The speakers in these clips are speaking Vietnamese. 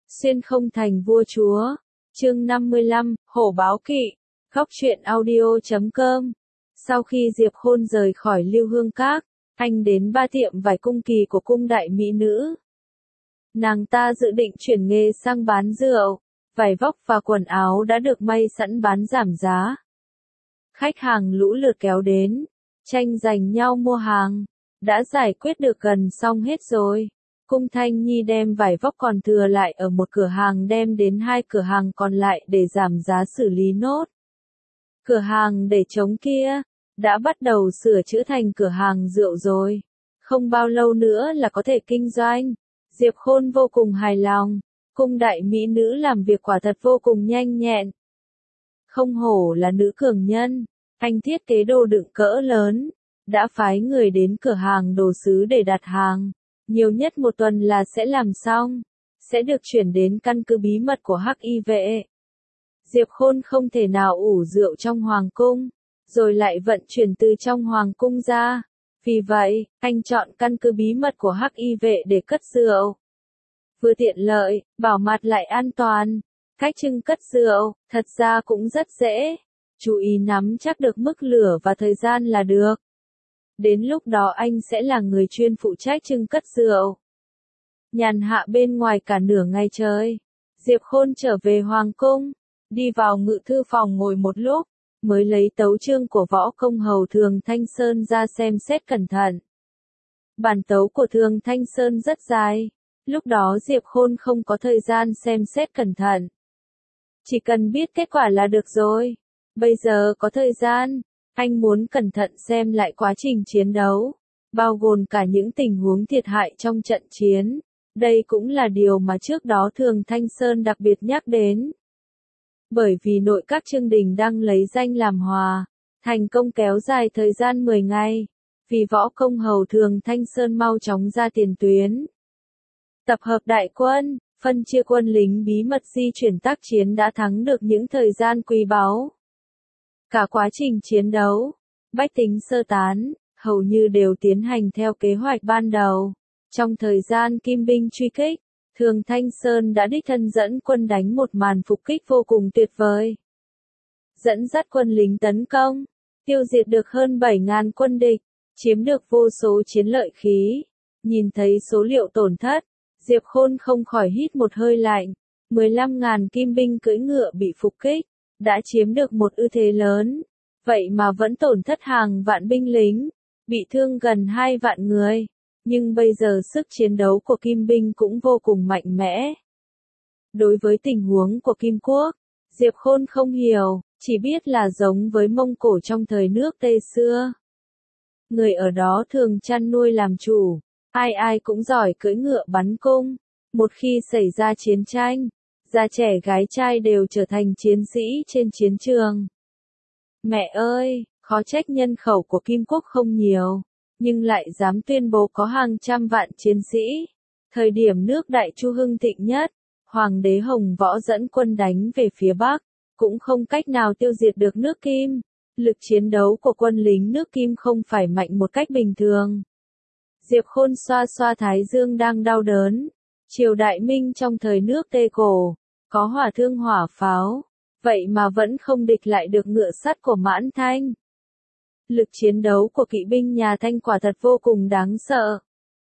Xuyên không thành vua chúa. Chương 55, Hổ báo kỵ. Góc truyện audio.com. Sau khi Diệp Khôn rời khỏi Lưu Hương Các, anh đến ba tiệm vải cung kỳ của cung đại mỹ nữ. Nàng ta dự định chuyển nghề sang bán rượu, vải vóc và quần áo đã được may sẵn bán giảm giá. Khách hàng lũ lượt kéo đến, tranh giành nhau mua hàng, đã giải quyết được gần xong hết rồi. Cung Thanh Nhi đem vải vóc còn thừa lại ở một cửa hàng đem đến hai cửa hàng còn lại để giảm giá xử lý nốt. Cửa hàng để trống kia đã bắt đầu sửa chữa thành cửa hàng rượu rồi. Không bao lâu nữa là có thể kinh doanh. Diệp Khôn vô cùng hài lòng. Cung đại mỹ nữ làm việc quả thật vô cùng nhanh nhẹn. Không hổ là nữ cường nhân. Anh thiết kế đồ đựng cỡ lớn. Đã phái người đến cửa hàng đồ sứ để đặt hàng. Nhiều nhất một tuần là sẽ làm xong. Sẽ được chuyển đến căn cứ bí mật của Hắc Y vệ. Diệp Khôn không thể nào ủ rượu trong hoàng cung, rồi lại vận chuyển từ trong hoàng cung ra. Vì vậy, anh chọn căn cứ bí mật của Hắc Y vệ để cất rượu. Vừa tiện lợi, bảo mật lại an toàn. Cách trưng cất rượu, thật ra cũng rất dễ. Chú ý nắm chắc được mức lửa và thời gian là được. Đến lúc đó anh sẽ là người chuyên phụ trách trưng cất rượu. Nhàn hạ bên ngoài cả nửa ngày trời, Diệp Khôn trở về hoàng cung, đi vào ngự thư phòng ngồi một lúc, mới lấy tấu chương của võ công hầu Thường Thanh Sơn ra xem xét cẩn thận. Bản tấu của Thường Thanh Sơn rất dài, lúc đó Diệp Khôn không có thời gian xem xét cẩn thận. Chỉ cần biết kết quả là được rồi. Bây giờ có thời gian, anh muốn cẩn thận xem lại quá trình chiến đấu, bao gồm cả những tình huống thiệt hại trong trận chiến. Đây cũng là điều mà trước đó Thường Thanh Sơn đặc biệt nhắc đến. Bởi vì nội các Chương Đình đang lấy danh làm hòa, thành công kéo dài thời gian 10 ngày, vì võ công hầu Thường Thanh Sơn mau chóng ra tiền tuyến. Tập hợp đại quân, phân chia quân lính bí mật di chuyển tác chiến đã thắng được những thời gian quý báu. Cả quá trình chiến đấu, bách tính sơ tán, hầu như đều tiến hành theo kế hoạch ban đầu. Trong thời gian kim binh truy kích, Thường Thanh Sơn đã đích thân dẫn quân đánh một màn phục kích vô cùng tuyệt vời. Dẫn dắt quân lính tấn công, tiêu diệt được hơn 7.000 quân địch, chiếm được vô số chiến lợi khí. Nhìn thấy số liệu tổn thất, Diệp Khôn không khỏi hít một hơi lạnh. 15.000 kim binh cưỡi ngựa bị phục kích, đã chiếm được một ưu thế lớn. Vậy mà vẫn tổn thất hàng vạn binh lính, bị thương gần 2 vạn người. Nhưng bây giờ sức chiến đấu của Kim binh cũng vô cùng mạnh mẽ. Đối với tình huống của Kim quốc, Diệp Khôn không hiểu, chỉ biết là giống với Mông Cổ trong thời nước Tây xưa. Người ở đó thường chăn nuôi làm chủ, ai ai cũng giỏi cưỡi ngựa bắn cung. Một khi xảy ra chiến tranh, già trẻ gái trai đều trở thành chiến sĩ trên chiến trường. Mẹ ơi, khó trách nhân khẩu của Kim quốc không nhiều, nhưng lại dám tuyên bố có hàng trăm vạn chiến sĩ. Thời điểm nước Đại Chu hưng thịnh nhất, Hoàng đế Hồng Võ dẫn quân đánh về phía Bắc, cũng không cách nào tiêu diệt được nước Kim. Lực chiến đấu của quân lính nước Kim không phải mạnh một cách bình thường. Diệp Khôn xoa xoa thái dương đang đau đớn. Triều Đại Minh trong thời nước Tây Cổ, có hỏa thương hỏa pháo, vậy mà vẫn không địch lại được ngựa sắt của Mãn Thanh. Lực chiến đấu của kỵ binh nhà Thanh quả thật vô cùng đáng sợ.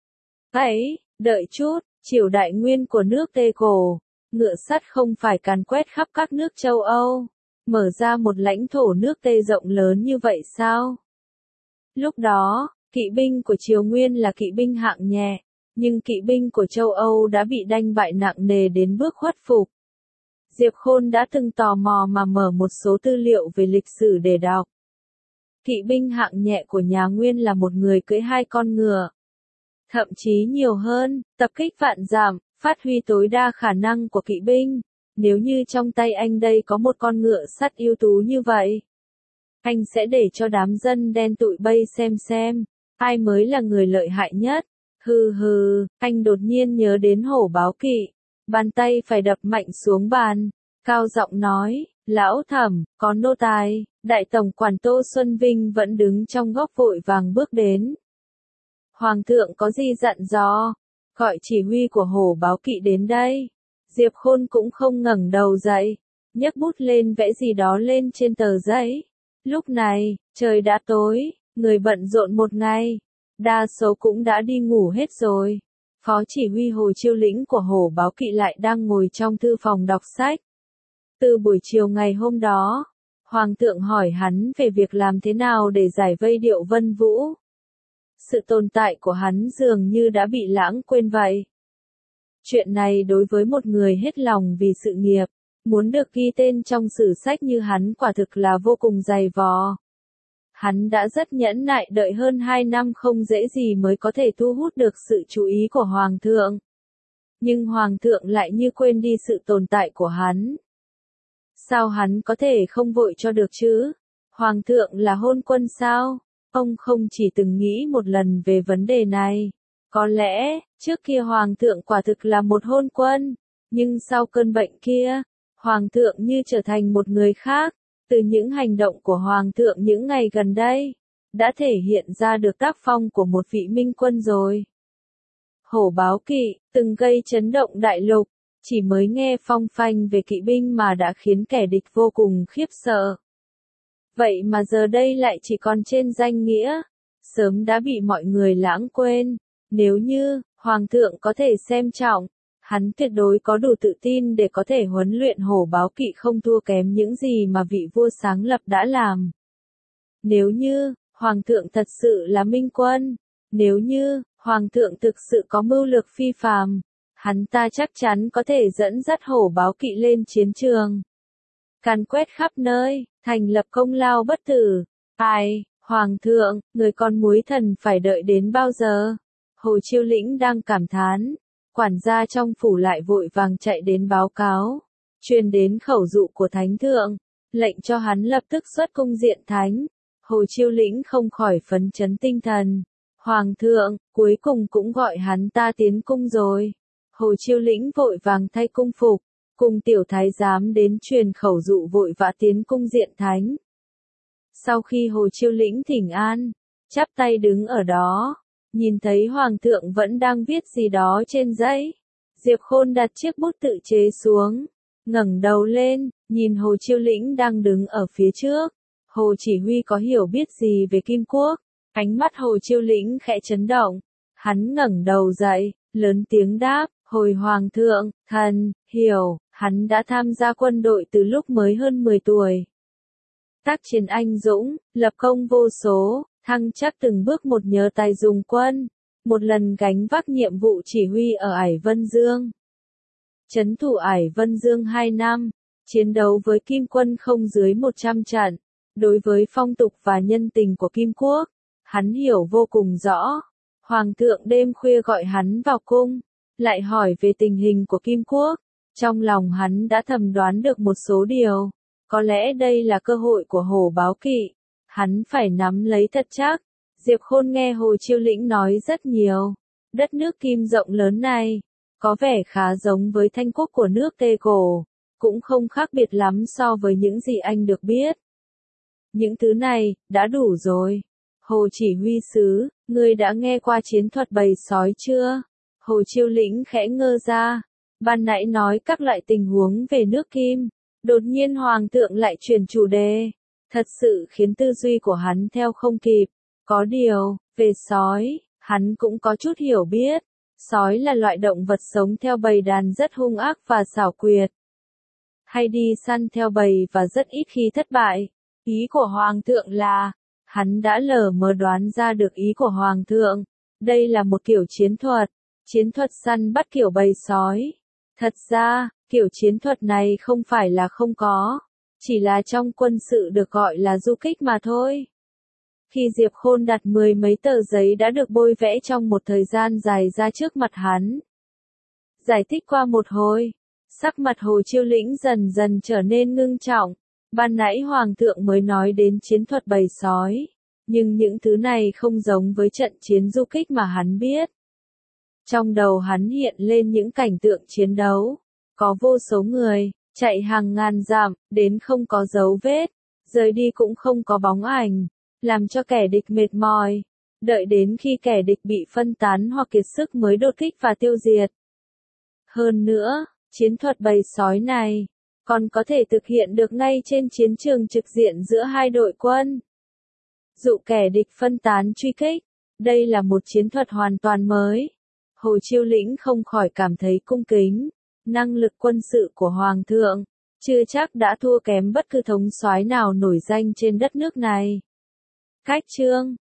Ấy, đợi chút, triều đại nguyên của nước Tây Cổ, ngựa sắt không phải càn quét khắp các nước châu Âu, mở ra một lãnh thổ nước Tây rộng lớn như vậy sao? Lúc đó, kỵ binh của triều nguyên là kỵ binh hạng nhẹ, nhưng kỵ binh của châu Âu đã bị đánh bại nặng nề đến bước khuất phục. Diệp Khôn đã từng tò mò mà mở một số tư liệu về lịch sử để đọc. Kỵ binh hạng nhẹ của nhà Nguyên là một người cưỡi 2 con ngựa. Thậm chí nhiều hơn, tập kích vạn dặm, phát huy tối đa khả năng của kỵ binh. Nếu như trong tay anh đây có một con ngựa sắt ưu tú như vậy, anh sẽ để cho đám dân đen tụi bay xem, ai mới là người lợi hại nhất. Hừ, anh đột nhiên nhớ đến hổ báo kỵ, bàn tay phải đập mạnh xuống bàn, cao giọng nói, lão Thẩm, có nô tài. Đại tổng quản Tô Xuân Vinh vẫn đứng trong góc vội vàng bước đến. Hoàng thượng có gì dặn dò? Gọi chỉ huy của hổ báo kỵ đến đây. Diệp Khôn cũng không ngẩng đầu dậy, nhấc bút lên vẽ gì đó lên trên tờ giấy. Lúc này, trời đã tối, người bận rộn một ngày, đa số cũng đã đi ngủ hết rồi. Phó chỉ huy Hồ Chiêu Lĩnh của Hổ Báo Kỵ lại đang ngồi trong thư phòng đọc sách. Từ buổi chiều ngày hôm đó, Hoàng thượng hỏi hắn về việc làm thế nào để giải vây Điệu Vân Vũ. Sự tồn tại của hắn dường như đã bị lãng quên vậy. Chuyện này đối với một người hết lòng vì sự nghiệp, muốn được ghi tên trong sử sách như hắn quả thực là vô cùng dày vò. Hắn đã rất nhẫn nại đợi hơn 2 năm không dễ gì mới có thể thu hút được sự chú ý của Hoàng thượng. Nhưng Hoàng thượng lại như quên đi sự tồn tại của hắn. Sao hắn có thể không vội cho được chứ? Hoàng thượng là hôn quân sao? Ông không chỉ từng nghĩ một lần về vấn đề này. Có lẽ, trước kia Hoàng thượng quả thực là một hôn quân, nhưng sau cơn bệnh kia, Hoàng thượng như trở thành một người khác. Từ những hành động của Hoàng thượng những ngày gần đây, đã thể hiện ra được tác phong của một vị minh quân rồi. Hổ Báo Kỵ, từng gây chấn động đại lục, chỉ mới nghe phong phanh về kỵ binh mà đã khiến kẻ địch vô cùng khiếp sợ. Vậy mà giờ đây lại chỉ còn trên danh nghĩa, sớm đã bị mọi người lãng quên. Nếu như, Hoàng thượng có thể xem trọng, hắn tuyệt đối có đủ tự tin để có thể huấn luyện Hổ Báo Kỵ không thua kém những gì mà vị vua sáng lập đã làm. Nếu như, Hoàng thượng thật sự là minh quân, nếu như, Hoàng thượng thực sự có mưu lược phi phàm, hắn ta chắc chắn có thể dẫn dắt Hổ Báo Kỵ lên chiến trường. Càn quét khắp nơi, thành lập công lao bất tử. Ai, Hoàng thượng, người con muối thần phải đợi đến bao giờ? Hồ Chiêu Lĩnh đang cảm thán. Quản gia trong phủ lại vội vàng chạy đến báo cáo, truyền đến khẩu dụ của thánh thượng, lệnh cho hắn lập tức xuất cung diện thánh. Hồ Chiêu Lĩnh không khỏi phấn chấn tinh thần. Hoàng thượng, cuối cùng cũng gọi hắn ta tiến cung rồi. Hồ Chiêu Lĩnh vội vàng thay cung phục, cùng tiểu thái giám đến truyền khẩu dụ vội vã tiến cung diện thánh. Sau khi Hồ Chiêu Lĩnh thỉnh an, chắp tay đứng ở đó, nhìn thấy Hoàng thượng vẫn đang viết gì đó trên giấy. Diệp Khôn đặt chiếc bút tự chế xuống, ngẩng đầu lên, nhìn Hồ Chiêu Lĩnh đang đứng ở phía trước. Hồ chỉ huy có hiểu biết gì về Kim Quốc? Ánh mắt Hồ Chiêu Lĩnh khẽ chấn động. Hắn ngẩng đầu dậy, lớn tiếng đáp, hồi Hoàng thượng, thần, hiểu, hắn đã tham gia quân đội từ lúc mới hơn 10 tuổi. Tác chiến anh dũng, lập công vô số, thăng chắc từng bước một nhờ tài dùng quân, một lần gánh vác nhiệm vụ chỉ huy ở Ải Vân Dương. Trấn thủ Ải Vân Dương 2 năm, chiến đấu với Kim quân không dưới 100 trận. Đối với phong tục và nhân tình của Kim Quốc, hắn hiểu vô cùng rõ. Hoàng thượng đêm khuya gọi hắn vào cung, lại hỏi về tình hình của Kim Quốc. Trong lòng hắn đã thầm đoán được một số điều. Có lẽ đây là cơ hội của Hổ Báo Kỵ. Hắn phải nắm lấy thật chắc. Diệp Khôn nghe Hồ Chiêu Lĩnh nói rất nhiều. Đất nước Kim rộng lớn này, có vẻ khá giống với Thanh quốc của nước Tây Cổ. Cũng không khác biệt lắm so với những gì anh được biết. Những thứ này, đã đủ rồi. Hồ chỉ huy sứ, ngươi đã nghe qua chiến thuật bầy sói chưa? Hồ Chiêu Lĩnh khẽ ngơ ra. Ban nãy nói các loại tình huống về nước Kim. Đột nhiên Hoàng thượng lại chuyển chủ đề. Thật sự khiến tư duy của hắn theo không kịp. Có điều, về sói, hắn cũng có chút hiểu biết. Sói là loại động vật sống theo bầy đàn rất hung ác và xảo quyệt. Hay đi săn theo bầy và rất ít khi thất bại. Ý của Hoàng thượng là, hắn đã lờ mờ đoán ra được ý của Hoàng thượng. Đây là một kiểu chiến thuật săn bắt kiểu bầy sói. Thật ra, kiểu chiến thuật này không phải là không có, chỉ là trong quân sự được gọi là du kích mà thôi. Khi Diệp Khôn đặt 10 mấy tờ giấy đã được bôi vẽ trong một thời gian dài ra trước mặt hắn. Giải thích qua một hồi, sắc mặt Hồ Chiêu Lĩnh dần dần trở nên ngưng trọng. Ban nãy Hoàng thượng mới nói đến chiến thuật bầy sói, nhưng những thứ này không giống với trận chiến du kích mà hắn biết. Trong đầu hắn hiện lên những cảnh tượng chiến đấu, có vô số người, chạy hàng ngàn dặm, đến không có dấu vết, rời đi cũng không có bóng ảnh, làm cho kẻ địch mệt mỏi, đợi đến khi kẻ địch bị phân tán hoặc kiệt sức mới đột kích và tiêu diệt. Hơn nữa, Chiến thuật bầy sói này còn có thể thực hiện được ngay trên chiến trường trực diện giữa hai đội quân. Dụ kẻ địch phân tán truy kích. Đây là một chiến thuật hoàn toàn mới. Hồ Chiêu Lĩnh không khỏi cảm thấy cung kính. Năng lực quân sự của Hoàng thượng chưa chắc đã thua kém bất cứ thống soái nào nổi danh trên đất nước này. Cách chương